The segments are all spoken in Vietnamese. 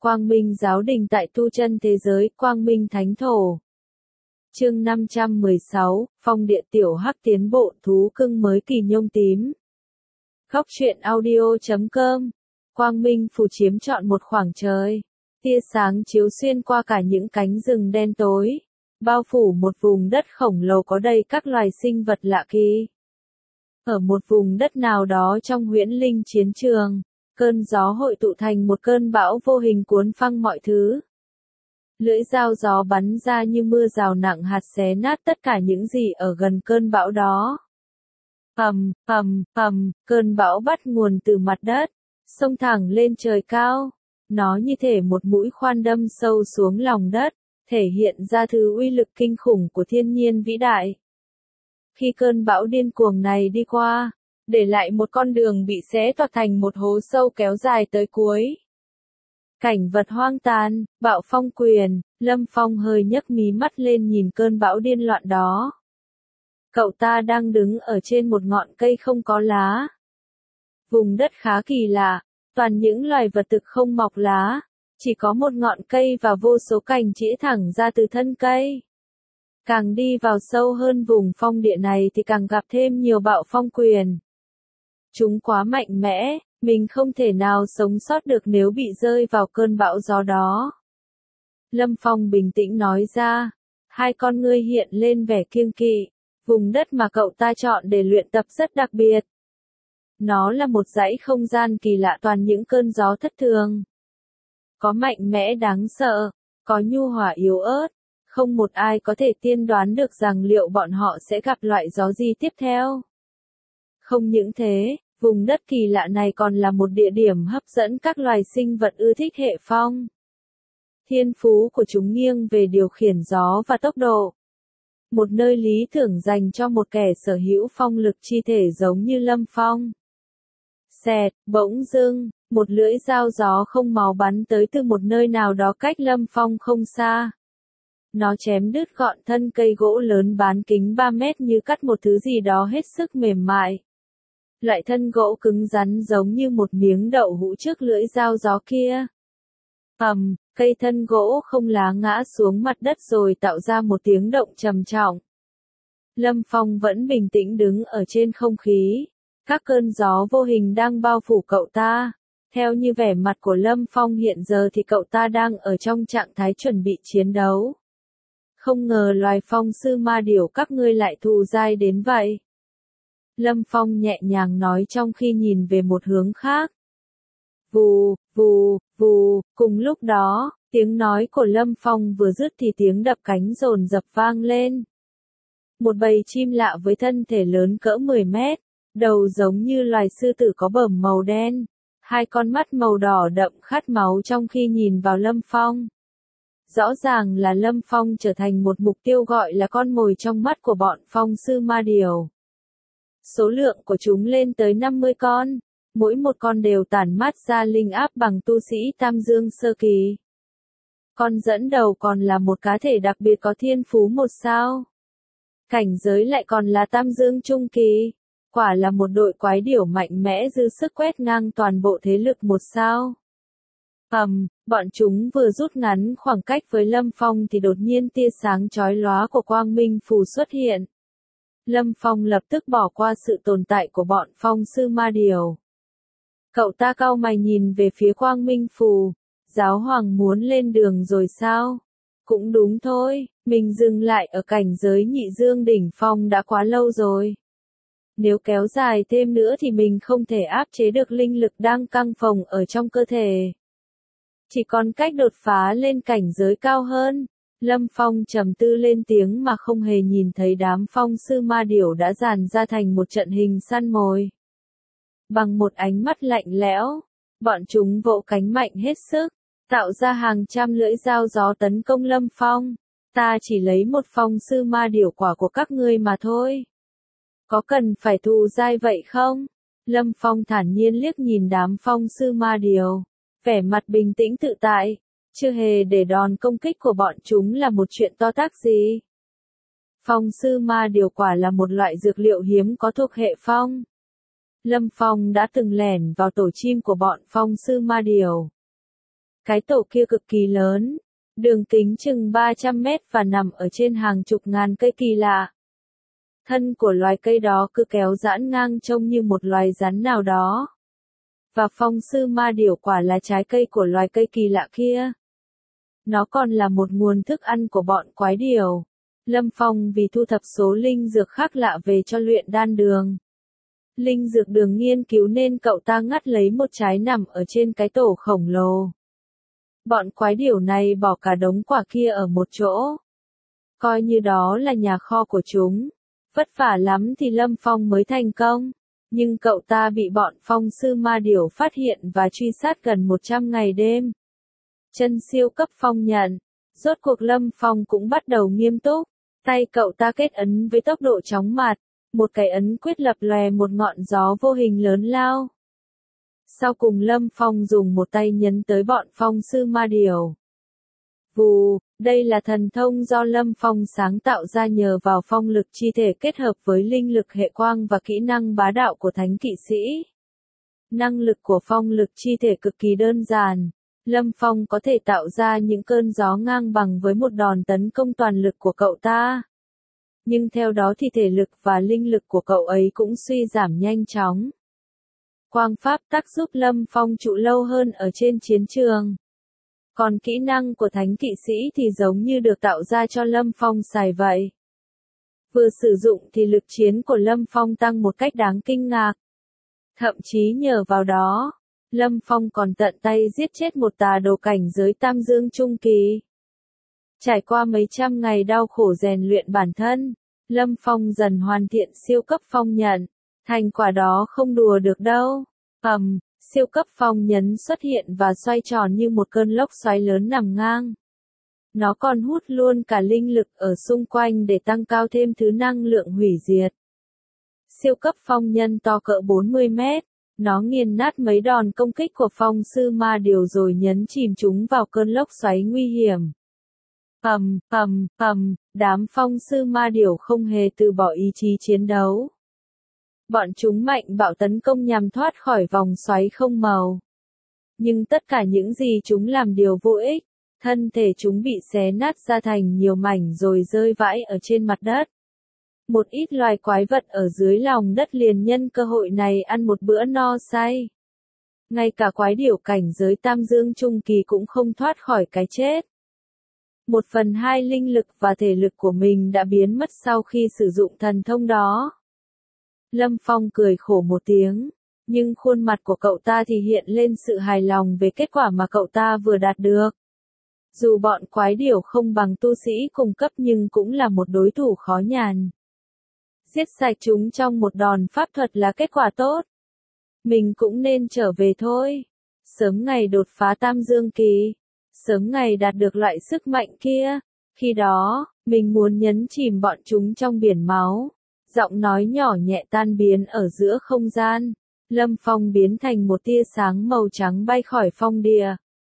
Quang Minh giáo đình tại tu chân thế giới, Quang Minh thánh thổ. Chương 516, Phong địa tiểu hắc tiến bộ thú cưng mới kỳ nhông tím. Góc truyện audio.com. Quang Minh phủ chiếm trọn một khoảng trời. Tia sáng chiếu xuyên qua cả những cánh rừng đen tối, bao phủ một vùng đất khổng lồ có đầy các loài sinh vật lạ kỳ. Ở một vùng đất nào đó trong huyễn linh chiến trường, cơn gió hội tụ thành một cơn bão vô hình cuốn phăng mọi thứ. Lưỡi dao gió bắn ra như mưa rào nặng hạt xé nát tất cả những gì ở gần cơn bão đó. Cơn bão bắt nguồn từ mặt đất, xông thẳng lên trời cao. Nó như thể một mũi khoan đâm sâu xuống lòng đất, thể hiện ra thứ uy lực kinh khủng của thiên nhiên vĩ đại. Khi cơn bão điên cuồng này đi qua, để lại một con đường bị xé toạc thành một hố sâu kéo dài tới cuối. Cảnh vật hoang tàn, bạo phong quyền, Lâm Phong hơi nhấc mí mắt lên nhìn cơn bão điên loạn đó. Cậu ta đang đứng ở trên một ngọn cây không có lá. Vùng đất khá kỳ lạ, toàn những loài vật thực không mọc lá, chỉ có một ngọn cây và vô số cành chĩa thẳng ra từ thân cây. Càng đi vào sâu hơn vùng phong địa này thì càng gặp thêm nhiều bạo phong quyền. Chúng quá mạnh mẽ, mình không thể nào sống sót được nếu bị rơi vào cơn bão gió đó. Lâm Phong bình tĩnh nói ra, hai con ngươi hiện lên vẻ kiêng kỵ, vùng đất mà cậu ta chọn để luyện tập rất đặc biệt. Nó là một dãy không gian kỳ lạ toàn những cơn gió thất thường. Có mạnh mẽ đáng sợ, có nhu hòa yếu ớt, không một ai có thể tiên đoán được rằng liệu bọn họ sẽ gặp loại gió gì tiếp theo. Không những thế, vùng đất kỳ lạ này còn là một địa điểm hấp dẫn các loài sinh vật ưa thích hệ phong. Thiên phú của chúng nghiêng về điều khiển gió và tốc độ. Một nơi lý tưởng dành cho một kẻ sở hữu phong lực chi thể giống như Lâm Phong. Xẹt, bỗng dưng, một lưỡi dao gió không máu bắn tới từ một nơi nào đó cách Lâm Phong không xa. Nó chém đứt gọn thân cây gỗ lớn bán kính 3 mét như cắt một thứ gì đó hết sức mềm mại. Loại thân gỗ cứng rắn giống như một miếng đậu hũ trước lưỡi dao gió kia. Cây thân gỗ không lá ngã xuống mặt đất rồi tạo ra một tiếng động trầm trọng. Lâm Phong vẫn bình tĩnh đứng ở trên không khí. Các cơn gió vô hình đang bao phủ cậu ta. Theo như vẻ mặt của Lâm Phong hiện giờ thì cậu ta đang ở trong trạng thái chuẩn bị chiến đấu. Không ngờ loài phong sư ma điểu các ngươi lại thù dai đến vậy. Lâm Phong nhẹ nhàng nói trong khi nhìn về một hướng khác. Vù, vù, vù, cùng lúc đó, tiếng nói của Lâm Phong vừa dứt thì tiếng đập cánh dồn dập vang lên. Một bầy chim lạ với thân thể lớn cỡ 10 mét, đầu giống như loài sư tử có bờm màu đen, hai con mắt màu đỏ đậm khát máu trong khi nhìn vào Lâm Phong. Rõ ràng là Lâm Phong trở thành một mục tiêu gọi là con mồi trong mắt của bọn phong sư ma điểu. Số lượng của chúng lên tới 50 con, mỗi một con đều tản mát ra linh áp bằng tu sĩ Tam Dương sơ kỳ. Con dẫn đầu còn là một cá thể đặc biệt có thiên phú 1 sao. Cảnh giới lại còn là Tam Dương trung kỳ. Quả là một đội quái điểu mạnh mẽ dư sức quét ngang toàn bộ thế lực 1 sao. Bọn chúng vừa rút ngắn khoảng cách với Lâm Phong thì đột nhiên tia sáng chói lóa của Quang Minh phù xuất hiện. Lâm Phong lập tức bỏ qua sự tồn tại của bọn phong sư ma điểu. Cậu ta cau mày nhìn về phía Quang Minh phù. Giáo hoàng muốn lên đường rồi sao? Cũng đúng thôi, mình dừng lại ở cảnh giới nhị dương đỉnh phong đã quá lâu rồi. Nếu kéo dài thêm nữa thì mình không thể áp chế được linh lực đang căng phồng ở trong cơ thể. Chỉ còn cách đột phá lên cảnh giới cao hơn. Lâm Phong trầm tư lên tiếng mà không hề nhìn thấy đám phong sư ma điểu đã dàn ra thành một trận hình săn mồi. Bằng một ánh mắt lạnh lẽo, bọn chúng vỗ cánh mạnh hết sức, tạo ra hàng trăm lưỡi dao gió tấn công Lâm Phong. Ta chỉ lấy một phong sư ma điểu quả của các ngươi mà thôi. Có cần phải thù dai vậy không? Lâm Phong thản nhiên liếc nhìn đám phong sư ma điểu, vẻ mặt bình tĩnh tự tại, chưa hề để đòn công kích của bọn chúng là một chuyện to tát gì. Phong sư ma điểu quả là một loại dược liệu hiếm có thuộc hệ phong. Lâm Phong đã từng lẻn vào tổ chim của bọn phong sư ma điểu. Cái tổ kia cực kỳ lớn, đường kính chừng 300 mét và nằm ở trên hàng chục ngàn cây kỳ lạ. Thân của loài cây đó cứ kéo giãn ngang trông như một loài rắn nào đó. Và phong sư ma điểu quả là trái cây của loài cây kỳ lạ kia. Nó còn là một nguồn thức ăn của bọn quái điểu. Lâm Phong vì thu thập số linh dược khác lạ về cho luyện đan đường. Linh dược đường nghiên cứu nên cậu ta ngắt lấy một trái nằm ở trên cái tổ khổng lồ. Bọn quái điểu này bỏ cả đống quả kia ở một chỗ. Coi như đó là nhà kho của chúng. Vất vả lắm thì Lâm Phong mới thành công. Nhưng cậu ta bị bọn phong sư ma điểu phát hiện và truy sát gần 100 ngày đêm. Chân siêu cấp phong nhận. Rốt cuộc Lâm Phong cũng bắt đầu nghiêm túc. Tay cậu ta kết ấn với tốc độ chóng mặt. Một cái ấn quyết lập lòe một ngọn gió vô hình lớn lao. Sau cùng Lâm Phong dùng một tay nhấn tới bọn phong sư ma điểu. Vù, đây là thần thông do Lâm Phong sáng tạo ra nhờ vào phong lực chi thể kết hợp với linh lực hệ quang và kỹ năng bá đạo của thánh kỵ sĩ. Năng lực của phong lực chi thể cực kỳ đơn giản. Lâm Phong có thể tạo ra những cơn gió ngang bằng với một đòn tấn công toàn lực của cậu ta. Nhưng theo đó thì thể lực và linh lực của cậu ấy cũng suy giảm nhanh chóng. Quang pháp tắc giúp Lâm Phong trụ lâu hơn ở trên chiến trường. Còn kỹ năng của thánh kỵ sĩ thì giống như được tạo ra cho Lâm Phong xài vậy. Vừa sử dụng thì lực chiến của Lâm Phong tăng một cách đáng kinh ngạc. Thậm chí nhờ vào đó, Lâm Phong còn tận tay giết chết một tà đồ cảnh giới Tam Dương Trung Kỳ. Trải qua mấy trăm ngày đau khổ rèn luyện bản thân, Lâm Phong dần hoàn thiện siêu cấp phong nhận. Thành quả đó không đùa được đâu. Siêu cấp phong nhấn xuất hiện và xoay tròn như một cơn lốc xoáy lớn nằm ngang. Nó còn hút luôn cả linh lực ở xung quanh để tăng cao thêm thứ năng lượng hủy diệt. Siêu cấp phong nhân to cỡ 40 mét. Nó nghiền nát mấy đòn công kích của phong sư ma điểu rồi nhấn chìm chúng vào cơn lốc xoáy nguy hiểm. Đám phong sư ma điểu không hề từ bỏ ý chí chiến đấu. Bọn chúng mạnh bạo tấn công nhằm thoát khỏi vòng xoáy không màu. Nhưng tất cả những gì chúng làm đều vô ích. Thân thể chúng bị xé nát ra thành nhiều mảnh rồi rơi vãi ở trên mặt đất. Một ít loài quái vật ở dưới lòng đất liền nhân cơ hội này ăn một bữa no say. Ngay cả quái điểu cảnh giới Tam Dương Trung Kỳ cũng không thoát khỏi cái chết. 1/2 linh lực và thể lực của mình đã biến mất sau khi sử dụng thần thông đó. Lâm Phong cười khổ một tiếng, nhưng khuôn mặt của cậu ta thì hiện lên sự hài lòng về kết quả mà cậu ta vừa đạt được. Dù bọn quái điểu không bằng tu sĩ cùng cấp nhưng cũng là một đối thủ khó nhằn. Giết sạch chúng trong một đòn pháp thuật là kết quả tốt. Mình cũng nên trở về thôi. Sớm ngày đột phá Tam Dương Kỳ. Sớm ngày đạt được loại sức mạnh kia. Khi đó, mình muốn nhấn chìm bọn chúng trong biển máu. Giọng nói nhỏ nhẹ tan biến ở giữa không gian. Lâm Phong biến thành một tia sáng màu trắng bay khỏi phong địa.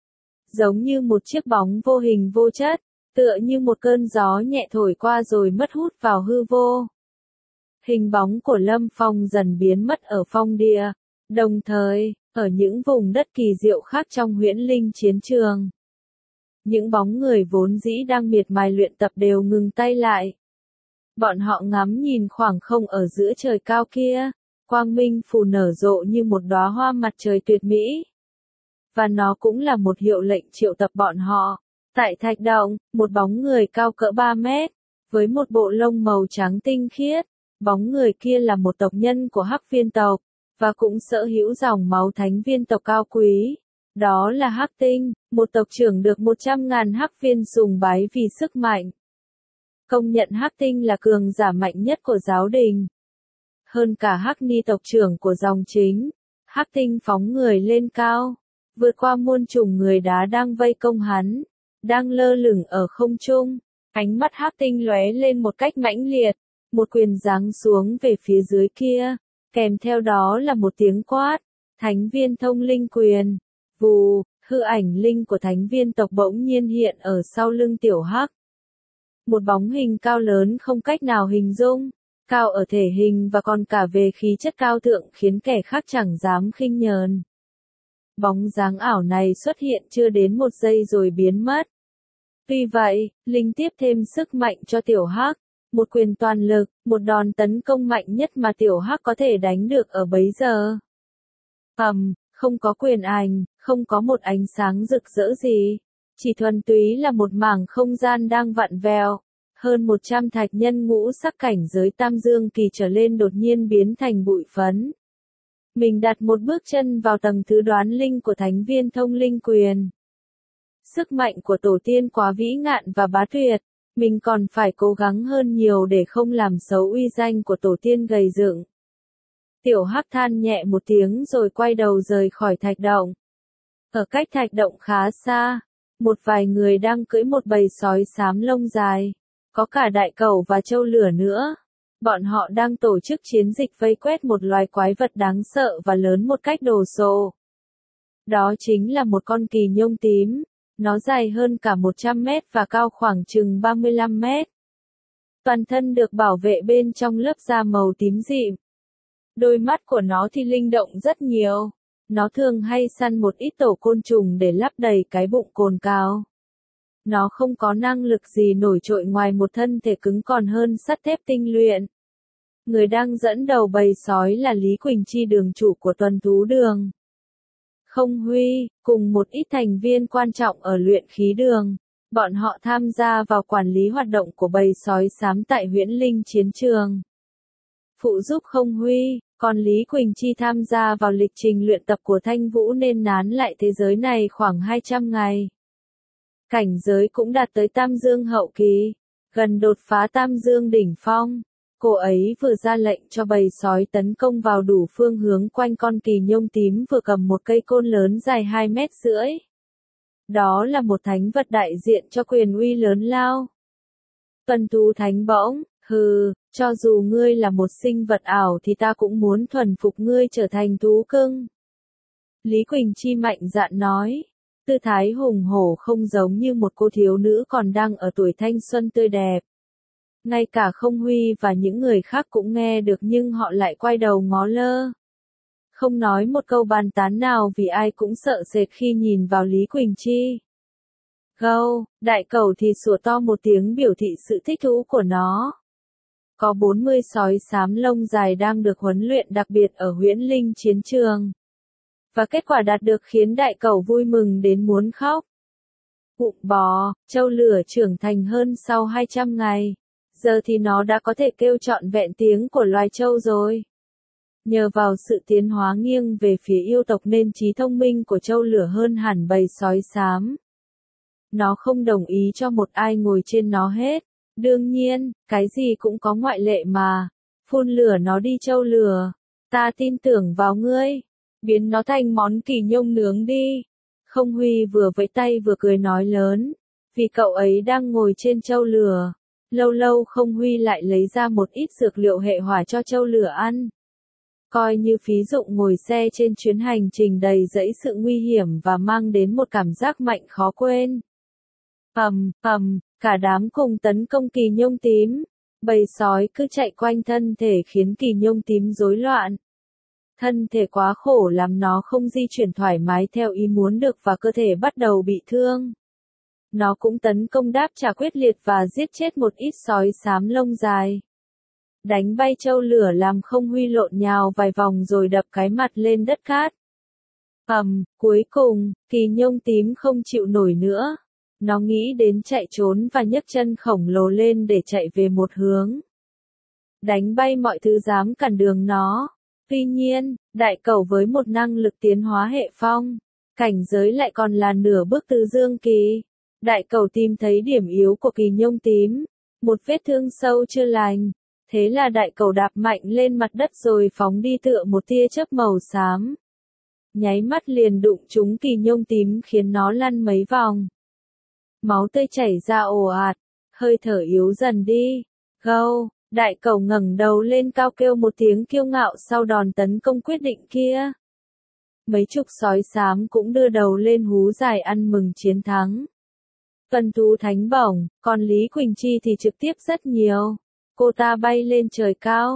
Giống như một chiếc bóng vô hình vô chất, tựa như một cơn gió nhẹ thổi qua rồi mất hút vào hư vô. Hình bóng của Lâm Phong dần biến mất ở phong địa, đồng thời, ở những vùng đất kỳ diệu khác trong huyễn linh chiến trường. Những bóng người vốn dĩ đang miệt mài luyện tập đều ngừng tay lại. Bọn họ ngắm nhìn khoảng không ở giữa trời cao kia, quang minh phù nở rộ như một đóa hoa mặt trời tuyệt mỹ. Và nó cũng là một hiệu lệnh triệu tập bọn họ. Tại thạch động, một bóng người cao cỡ 3 mét, với một bộ lông màu trắng tinh khiết. Bóng người kia là một tộc nhân của Hắc Viên tộc, và cũng sở hữu dòng máu thánh viên tộc cao quý. Đó là Hắc Tinh, một tộc trưởng được 100.000 Hắc Viên sùng bái vì sức mạnh. Công nhận Hắc Tinh là cường giả mạnh nhất của giáo đình. Hơn cả Hắc Ni tộc trưởng của dòng chính, Hắc Tinh phóng người lên cao, vượt qua muôn trùng người đá đang vây công hắn, đang lơ lửng ở không trung. Ánh mắt Hắc Tinh lóe lên một cách mãnh liệt, một quyền giáng xuống về phía dưới kia, kèm theo đó là một tiếng quát, Thánh Viên Thông Linh Quyền. Vù, hư ảnh linh của Thánh Viên tộc bỗng nhiên hiện ở sau lưng tiểu Hắc. Một bóng hình cao lớn không cách nào hình dung, cao ở thể hình và còn cả về khí chất cao thượng khiến kẻ khác chẳng dám khinh nhờn. Bóng dáng ảo này xuất hiện chưa đến một giây rồi biến mất. Tuy vậy, Linh tiếp thêm sức mạnh cho Tiểu Hắc, một quyền toàn lực, một đòn tấn công mạnh nhất mà Tiểu Hắc có thể đánh được ở bấy giờ. Không có quyền ảnh, không có một ánh sáng rực rỡ gì, chỉ thuần túy là một mảng không gian đang vặn vẹo. Hơn 100 thạch nhân ngũ sắc cảnh giới tam dương kỳ trở lên đột nhiên biến thành bụi phấn. Mình đặt một bước chân vào tầng thứ đoán linh của thánh viên thông linh quyền. Sức mạnh của tổ tiên quá vĩ ngạn và bá tuyệt, mình còn phải cố gắng hơn nhiều để không làm xấu uy danh của tổ tiên gầy dựng. Tiểu Hắc than nhẹ một tiếng rồi quay đầu rời khỏi thạch động. Ở cách thạch động khá xa, một vài người đang cưỡi một bầy sói xám lông dài, có cả đại cẩu và trâu lửa nữa. Bọn họ đang tổ chức chiến dịch vây quét một loài quái vật đáng sợ và lớn một cách đồ sộ. Đó chính là một con kỳ nhông tím. Nó dài hơn cả 100 mét và cao khoảng chừng 35 mét. Toàn thân được bảo vệ bên trong lớp da màu tím dịm. Đôi mắt của nó thì linh động rất nhiều. Nó thường hay săn một ít tổ côn trùng để lấp đầy cái bụng cồn cào. Nó không có năng lực gì nổi trội ngoài một thân thể cứng còn hơn sắt thép tinh luyện. Người đang dẫn đầu bầy sói là Lý Quỳnh Chi, đường chủ của tuần thú đường. Không Huy, cùng một ít thành viên quan trọng ở luyện khí đường. Bọn họ tham gia vào quản lý hoạt động của bầy sói xám tại Huyễn Linh chiến trường. Phụ giúp Không Huy, còn Lý Quỳnh Chi tham gia vào lịch trình luyện tập của Thanh Vũ nên nán lại thế giới này khoảng 200 ngày. Cảnh giới cũng đạt tới Tam Dương hậu kỳ, gần đột phá Tam Dương đỉnh phong. Cô ấy vừa ra lệnh cho bầy sói tấn công vào đủ phương hướng quanh con kỳ nhông tím, vừa cầm một cây côn lớn dài 2,5 mét. Đó là một thánh vật đại diện cho quyền uy lớn lao. Tuần thú thánh bỗng, cho dù ngươi là một sinh vật ảo thì ta cũng muốn thuần phục ngươi trở thành thú cưng. Lý Quỳnh Chi mạnh dạn nói, tư thái hùng hổ không giống như một cô thiếu nữ còn đang ở tuổi thanh xuân tươi đẹp. Ngay cả Không Huy và những người khác cũng nghe được nhưng họ lại quay đầu ngó lơ. Không nói một câu bàn tán nào vì ai cũng sợ sệt khi nhìn vào Lý Quỳnh Chi. Gâu, đại cẩu thì sủa to một tiếng biểu thị sự thích thú của nó. Có 40 sói xám lông dài đang được huấn luyện đặc biệt ở Huyễn Linh chiến trường. Và kết quả đạt được khiến đại cẩu vui mừng đến muốn khóc. Bụng bò, trâu lửa trưởng thành hơn sau 200 ngày. Giờ thì nó đã có thể kêu trọn vẹn tiếng của loài trâu rồi. Nhờ vào sự tiến hóa nghiêng về phía yêu tộc nên trí thông minh của trâu lửa hơn hẳn bầy sói xám. Nó không đồng ý cho một ai ngồi trên nó hết. Đương nhiên, cái gì cũng có ngoại lệ mà. Phun lửa nó đi trâu lửa. Ta tin tưởng vào ngươi. Biến nó thành món kỳ nhông nướng đi. Không Huy vừa vẫy tay vừa cười nói lớn. Vì cậu ấy đang ngồi trên trâu lửa. Lâu lâu Không Huy lại lấy ra một ít dược liệu hệ hỏa cho trâu lửa ăn. Coi như phí dụng ngồi xe trên chuyến hành trình đầy dẫy sự nguy hiểm và mang đến một cảm giác mạnh khó quên. Cả đám cùng tấn công kỳ nhông tím. Bầy sói cứ chạy quanh thân thể khiến kỳ nhông tím rối loạn. Thân thể quá khổ làm nó không di chuyển thoải mái theo ý muốn được và cơ thể bắt đầu bị thương. Nó cũng tấn công đáp trả quyết liệt và giết chết một ít sói xám lông dài. Đánh bay trâu lửa làm Không Huy lộn nhào vài vòng rồi đập cái mặt lên đất cát. Cuối cùng, kỳ nhông tím không chịu nổi nữa. Nó nghĩ đến chạy trốn và nhấc chân khổng lồ lên để chạy về một hướng. Đánh bay mọi thứ dám cản đường nó. Tuy nhiên, đại cẩu với một năng lực tiến hóa hệ phong, cảnh giới lại còn là nửa bước tứ dương kỳ. Đại cẩu tìm thấy điểm yếu của kỳ nhông tím, một vết thương sâu chưa lành. Thế là đại cẩu đạp mạnh lên mặt đất rồi phóng đi tựa một tia chớp màu xám. Nháy mắt liền đụng trúng kỳ nhông tím khiến nó lăn mấy vòng. Máu tươi chảy ra ồ ạt, hơi thở yếu dần đi. Gâu, đại cẩu ngẩng đầu lên cao kêu một tiếng kiêu ngạo sau đòn tấn công quyết định kia. Mấy chục sói xám cũng đưa đầu lên hú dài ăn mừng chiến thắng. Tuần thú thánh bổng, còn Lý Quỳnh Chi thì trực tiếp rất nhiều. Cô ta bay lên trời cao,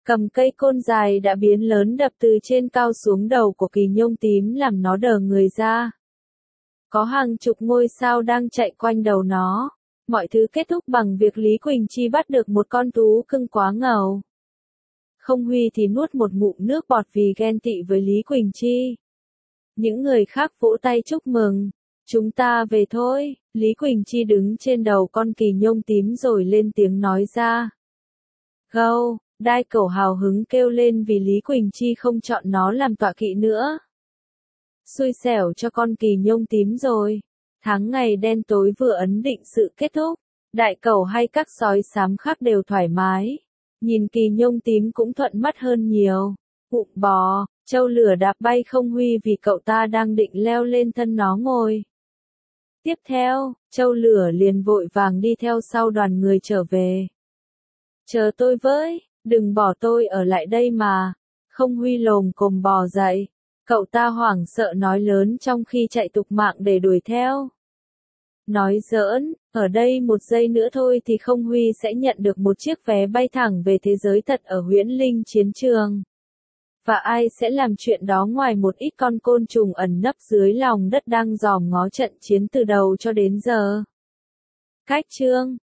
cầm cây côn dài đã biến lớn đập từ trên cao xuống đầu của Kỳ Nhung tím làm nó đờ người ra. Có hàng chục ngôi sao đang chạy quanh đầu nó. Mọi thứ kết thúc bằng việc Lý Quỳnh Chi bắt được một con thú cưng quá ngầu. Không Huy thì nuốt một ngụm nước bọt vì ghen tị với Lý Quỳnh Chi. Những người khác vỗ tay chúc mừng. Chúng ta về thôi, Lý Quỳnh Chi đứng trên đầu con Kỳ Nhung tím rồi lên tiếng nói ra. Gâu, Đai Cẩu hào hứng kêu lên vì Lý Quỳnh Chi không chọn nó làm tọa kỵ nữa. Xui xẻo cho con Kỳ Nhung tím rồi. Tháng ngày đen tối vừa ấn định sự kết thúc. Đại Cẩu hay các sói xám khác đều thoải mái. Nhìn Kỳ Nhung tím cũng thuận mắt hơn nhiều. Bụng bò, trâu lửa đạp bay Không Huy vì cậu ta đang định leo lên thân nó ngồi. Tiếp theo, trâu lửa liền vội vàng đi theo sau đoàn người trở về. Chờ tôi với, đừng bỏ tôi ở lại đây mà. Không Huy lồm cồm bò dậy. Cậu ta hoảng sợ nói lớn trong khi chạy tục mạng để đuổi theo. Nói giỡn, ở đây một giây nữa thôi thì Không Huy sẽ nhận được một chiếc vé bay thẳng về thế giới thật ở Huyễn Linh chiến trường. Và ai sẽ làm chuyện đó ngoài một ít con côn trùng ẩn nấp dưới lòng đất đang dòm ngó trận chiến từ đầu cho đến giờ. Cách chương